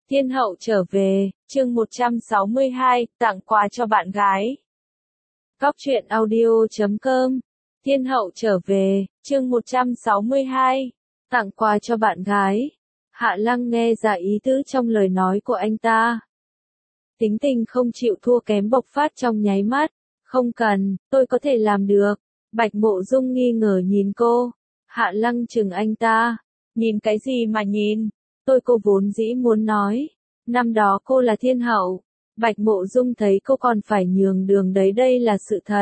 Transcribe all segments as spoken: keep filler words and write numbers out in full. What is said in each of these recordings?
Thiên hậu trở về, chương một trăm sáu mươi hai, tặng quà cho bạn gái. Cóc truyện audio chấm com. Thiên hậu trở về, chương một trăm sáu mươi hai, tặng quà cho bạn gái. Hạ Lăng nghe ra ý tứ trong lời nói của anh ta. Tính tình không chịu thua kém bộc phát trong nháy mắt. Không cần, tôi có thể làm được. Bạch Mộ Dung nghi ngờ nhìn cô. Hạ Lăng chừng anh ta. Nhìn cái gì mà nhìn? Tôi cô vốn dĩ muốn nói. Năm đó cô là thiên hậu. Bạch Mộ Dung thấy cô còn phải nhường đường đấy, đây là sự thật.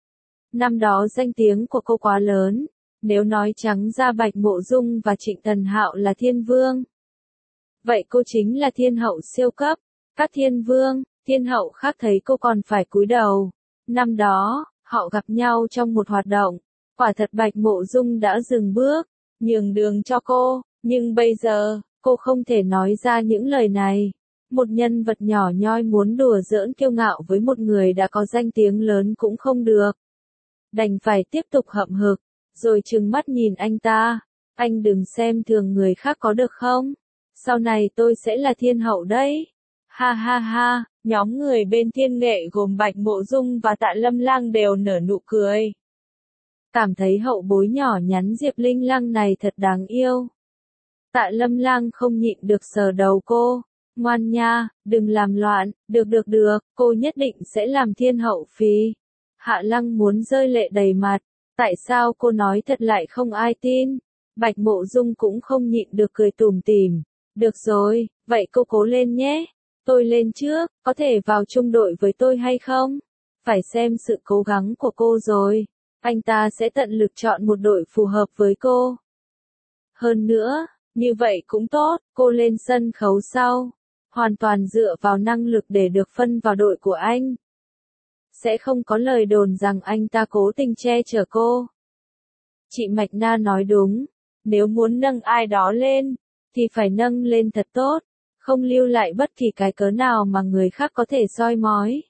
Năm đó danh tiếng của cô quá lớn. Nếu nói trắng ra Bạch Mộ Dung và Trịnh Thần Hạo là thiên vương. Vậy cô chính là thiên hậu siêu cấp. Các thiên vương, thiên hậu khác thấy cô còn phải cúi đầu. Năm đó, họ gặp nhau trong một hoạt động. Quả thật Bạch Mộ Dung đã dừng bước, nhường đường cho cô. Nhưng bây giờ, cô không thể nói ra những lời này. Một nhân vật nhỏ nhoi muốn đùa giỡn kiêu ngạo với một người đã có danh tiếng lớn cũng không được. Đành phải tiếp tục hậm hực, rồi trừng mắt nhìn anh ta. Anh đừng xem thường người khác có được không? Sau này tôi sẽ là thiên hậu đấy. Ha ha ha, nhóm người bên Thiên Nghệ gồm Bạch Mộ Dung và Tạ Lâm Lang đều nở nụ cười. Cảm thấy hậu bối nhỏ nhắn Diệp Linh Lăng này thật đáng yêu. Tạ Lâm Lang không nhịn được sờ đầu cô. Ngoan nha, đừng làm loạn, được được được, cô nhất định sẽ làm thiên hậu phi. Hạ Lăng muốn rơi lệ đầy mặt. Tại sao cô nói thật lại không ai tin? Bạch Mộ Dung cũng không nhịn được cười tủm tỉm. Được rồi, vậy cô cố lên nhé. Tôi lên trước, có thể vào chung đội với tôi hay không? Phải xem sự cố gắng của cô rồi. Anh ta sẽ tận lực chọn một đội phù hợp với cô. Hơn nữa, như vậy cũng tốt, cô lên sân khấu sau. Hoàn toàn dựa vào năng lực để được phân vào đội của anh. Sẽ không có lời đồn rằng anh ta cố tình che chở cô. Chị Mạch Na nói đúng. Nếu muốn nâng ai đó lên, thì phải nâng lên thật tốt. Không lưu lại bất kỳ cái cớ nào mà người khác có thể soi mói.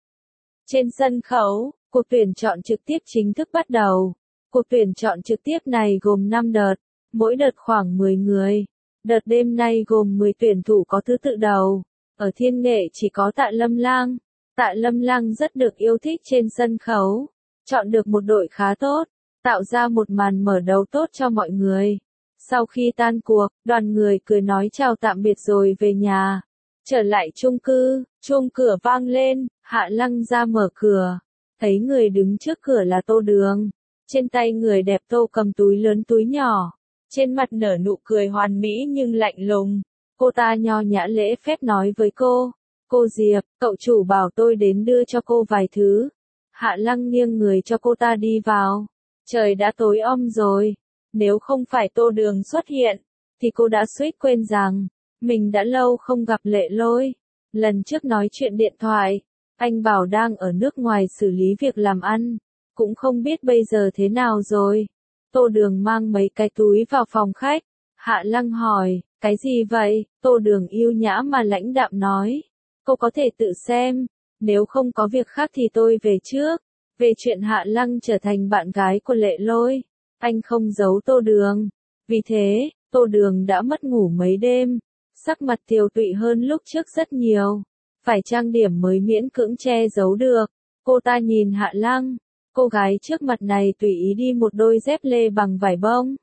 Trên sân khấu, cuộc tuyển chọn trực tiếp chính thức bắt đầu. Cuộc tuyển chọn trực tiếp này gồm năm đợt, mỗi đợt khoảng mười người. Đợt đêm nay gồm mười tuyển thủ có thứ tự đầu. Ở Thiên Nghệ chỉ có Tạ Lâm Lang. Tạ Lâm Lang rất được yêu thích trên sân khấu. Chọn được một đội khá tốt, tạo ra một màn mở đầu tốt cho mọi người. Sau khi tan cuộc, đoàn người cười nói chào tạm biệt rồi về nhà. Trở lại chung cư, chuông cửa vang lên, Hạ Lăng ra mở cửa. Thấy người đứng trước cửa là Tô Đường. Trên tay người đẹp Tô cầm túi lớn túi nhỏ. Trên mặt nở nụ cười hoàn mỹ nhưng lạnh lùng. Cô ta nho nhã lễ phép nói với cô. Cô Diệp, cậu chủ bảo tôi đến đưa cho cô vài thứ. Hạ Lăng nghiêng người cho cô ta đi vào. Trời đã tối om rồi. Nếu không phải Tô Đường xuất hiện, thì cô đã suýt quên rằng, mình đã lâu không gặp Lệ Lôi. Lần trước nói chuyện điện thoại, anh bảo đang ở nước ngoài xử lý việc làm ăn. Cũng không biết bây giờ thế nào rồi. Tô Đường mang mấy cái túi vào phòng khách. Hạ Lăng hỏi, cái gì vậy? Tô Đường yêu nhã mà lãnh đạm nói. Cô có thể tự xem. Nếu không có việc khác thì tôi về trước. Về chuyện Hạ Lăng trở thành bạn gái của Lệ Lôi, anh không giấu Tô Đường. Vì thế, Tô Đường đã mất ngủ mấy đêm. Sắc mặt tiều tụy hơn lúc trước rất nhiều. Phải trang điểm mới miễn cưỡng che giấu được. Cô ta nhìn Hạ Lăng. Cô gái trước mặt này tùy ý đi một đôi dép lê bằng vải bông.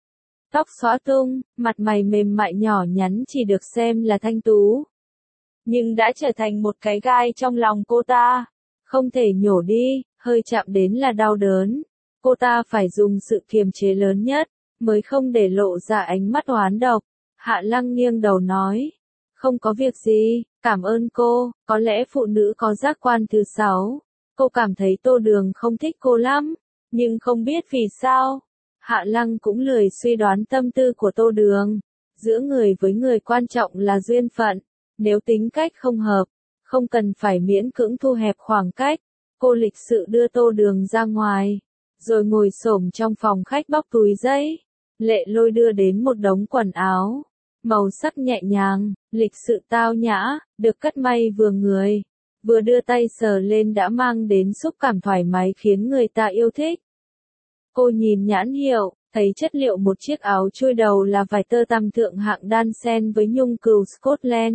Tóc xõa tung, mặt mày mềm mại nhỏ nhắn chỉ được xem là thanh tú. Nhưng đã trở thành một cái gai trong lòng cô ta. Không thể nhổ đi, hơi chạm đến là đau đớn. Cô ta phải dùng sự kiềm chế lớn nhất, mới không để lộ ra ánh mắt oán độc. Hạ Lăng nghiêng đầu nói. Không có việc gì, cảm ơn cô, có lẽ phụ nữ có giác quan thứ sáu. Cô cảm thấy Tô Đường không thích cô lắm, nhưng không biết vì sao. Hạ Lăng cũng lười suy đoán tâm tư của Tô Đường. Giữa người với người quan trọng là duyên phận. Nếu tính cách không hợp, không cần phải miễn cưỡng thu hẹp khoảng cách. Cô lịch sự đưa Tô Đường ra ngoài, rồi ngồi xổm trong phòng khách bóc túi giấy. Lệ Lôi đưa đến một đống quần áo, màu sắc nhẹ nhàng, lịch sự tao nhã, được cắt may vừa người. Vừa đưa tay sờ lên đã mang đến xúc cảm thoải mái khiến người ta yêu thích. Cô nhìn nhãn hiệu, thấy chất liệu một chiếc áo chui đầu là vải tơ tằm thượng hạng đan xen với nhung cừu Scotland.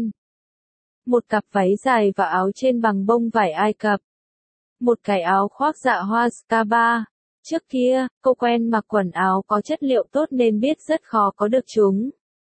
Một cặp váy dài và áo trên bằng bông vải Ai Cập. Một cái áo khoác dạ hoa Scarpa. Trước kia, cô quen mặc quần áo có chất liệu tốt nên biết rất khó có được chúng.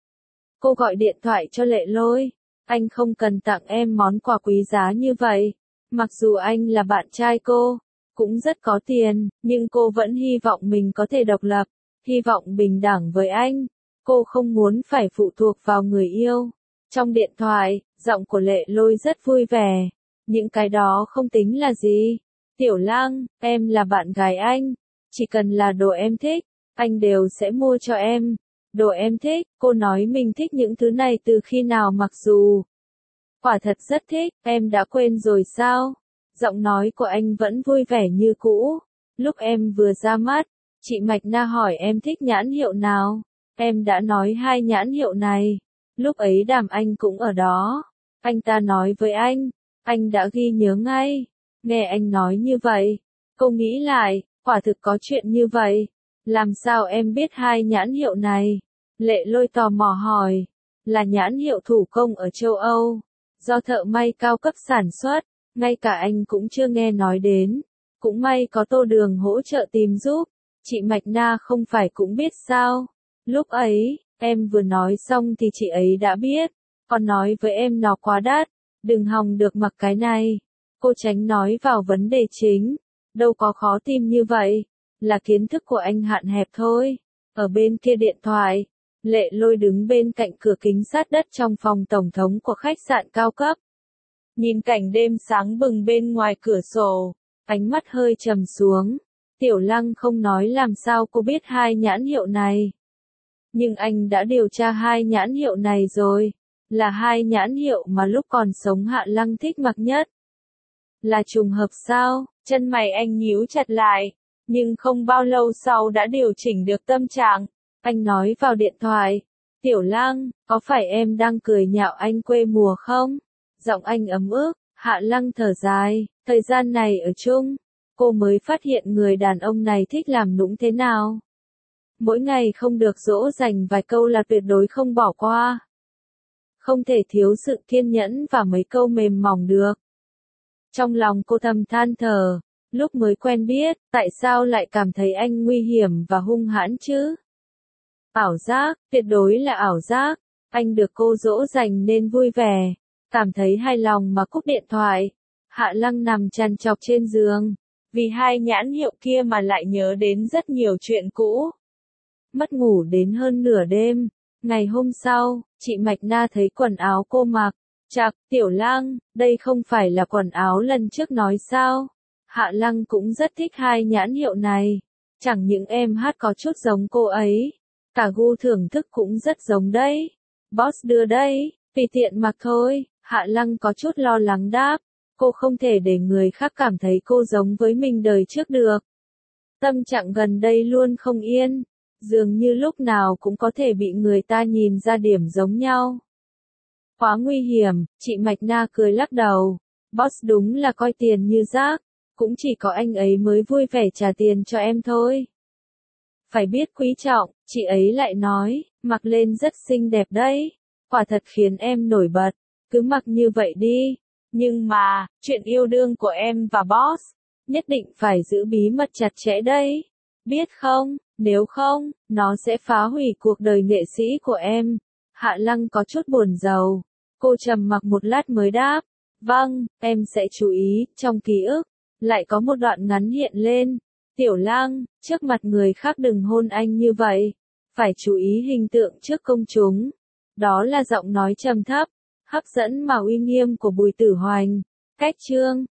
Cô gọi điện thoại cho Lệ Lôi. Anh không cần tặng em món quà quý giá như vậy. Mặc dù anh là bạn trai cô, cũng rất có tiền, nhưng cô vẫn hy vọng mình có thể độc lập, hy vọng bình đẳng với anh. Cô không muốn phải phụ thuộc vào người yêu. Trong điện thoại, giọng của Lệ Lôi rất vui vẻ. Những cái đó không tính là gì. Tiểu Lang, em là bạn gái anh. Chỉ cần là đồ em thích, anh đều sẽ mua cho em. Đồ em thích, cô nói mình thích những thứ này từ khi nào mặc dù. Quả thật rất thích, em đã quên rồi sao? Giọng nói của anh vẫn vui vẻ như cũ. Lúc em vừa ra mắt, chị Mạch Na hỏi em thích nhãn hiệu nào. Em đã nói hai nhãn hiệu này. Lúc ấy Đàm Anh cũng ở đó. Anh ta nói với anh, anh đã ghi nhớ ngay. Nghe anh nói như vậy, cô nghĩ lại, quả thực có chuyện như vậy. Làm sao em biết hai nhãn hiệu này? Lệ Lôi tò mò hỏi. Là nhãn hiệu thủ công ở châu Âu, do thợ may cao cấp sản xuất, ngay cả anh cũng chưa nghe nói đến. Cũng may có Tô Đường hỗ trợ tìm giúp. Chị Mạch Na không phải cũng biết sao? Lúc ấy, em vừa nói xong thì chị ấy đã biết. Còn nói với em nó quá đắt, đừng hòng được mặc cái này. Cô tránh nói vào vấn đề chính. Đâu có khó tìm như vậy, là kiến thức của anh hạn hẹp thôi. Ở bên kia điện thoại, Lệ Lôi đứng bên cạnh cửa kính sát đất trong phòng tổng thống của khách sạn cao cấp. Nhìn cảnh đêm sáng bừng bên ngoài cửa sổ, ánh mắt hơi trầm xuống. Tiểu Lăng không nói làm sao cô biết hai nhãn hiệu này. Nhưng anh đã điều tra hai nhãn hiệu này rồi. Là hai nhãn hiệu mà lúc còn sống Hạ Lăng thích mặc nhất. Là trùng hợp sao? Chân mày anh nhíu chặt lại. Nhưng không bao lâu sau đã điều chỉnh được tâm trạng. Anh nói vào điện thoại. Tiểu Lăng, có phải em đang cười nhạo anh quê mùa không? Giọng anh ấm ức. Hạ Lăng thở dài. Thời gian này ở chung, cô mới phát hiện người đàn ông này thích làm nũng thế nào. Mỗi ngày không được dỗ dành vài câu là tuyệt đối không bỏ qua. Không thể thiếu sự kiên nhẫn và mấy câu mềm mỏng được. Trong lòng cô thầm than thở, lúc mới quen biết, tại sao lại cảm thấy anh nguy hiểm và hung hãn chứ? Ảo giác, tuyệt đối là ảo giác. Anh được cô dỗ dành nên vui vẻ, cảm thấy hài lòng mà cúp điện thoại. Hạ Lăng nằm trằn trọc trên giường, vì hai nhãn hiệu kia mà lại nhớ đến rất nhiều chuyện cũ. Mất ngủ đến hơn nửa đêm. Ngày hôm sau, chị Mạch Na thấy quần áo cô mặc. Chạc, Tiểu Lang, đây không phải là quần áo lần trước nói sao? Hạ Lăng cũng rất thích hai nhãn hiệu này. Chẳng những em hát có chút giống cô ấy, cả gu thưởng thức cũng rất giống đấy. Boss đưa đây, tùy tiện mặc thôi. Hạ Lăng có chút lo lắng đáp. Cô không thể để người khác cảm thấy cô giống với mình đời trước được. Tâm trạng gần đây luôn không yên. Dường như lúc nào cũng có thể bị người ta nhìn ra điểm giống nhau. Quá nguy hiểm, chị Mạch Na cười lắc đầu. Boss đúng là coi tiền như rác, cũng chỉ có anh ấy mới vui vẻ trả tiền cho em thôi. Phải biết quý trọng, chị ấy lại nói, mặc lên rất xinh đẹp đấy. Quả thật khiến em nổi bật, cứ mặc như vậy đi. Nhưng mà, chuyện yêu đương của em và boss, nhất định phải giữ bí mật chặt chẽ đấy. Biết không, nếu không, nó sẽ phá hủy cuộc đời nghệ sĩ của em. Hạ Lăng có chút buồn rầu. Cô trầm mặc một lát mới đáp. Vâng, em sẽ chú ý. Trong ký ức, lại có một đoạn ngắn hiện lên. Tiểu Lang, trước mặt người khác đừng hôn anh như vậy. Phải chú ý hình tượng trước công chúng. Đó là giọng nói trầm thấp, hấp dẫn mà uy nghiêm của Bùi Tử Hoành. Cách chương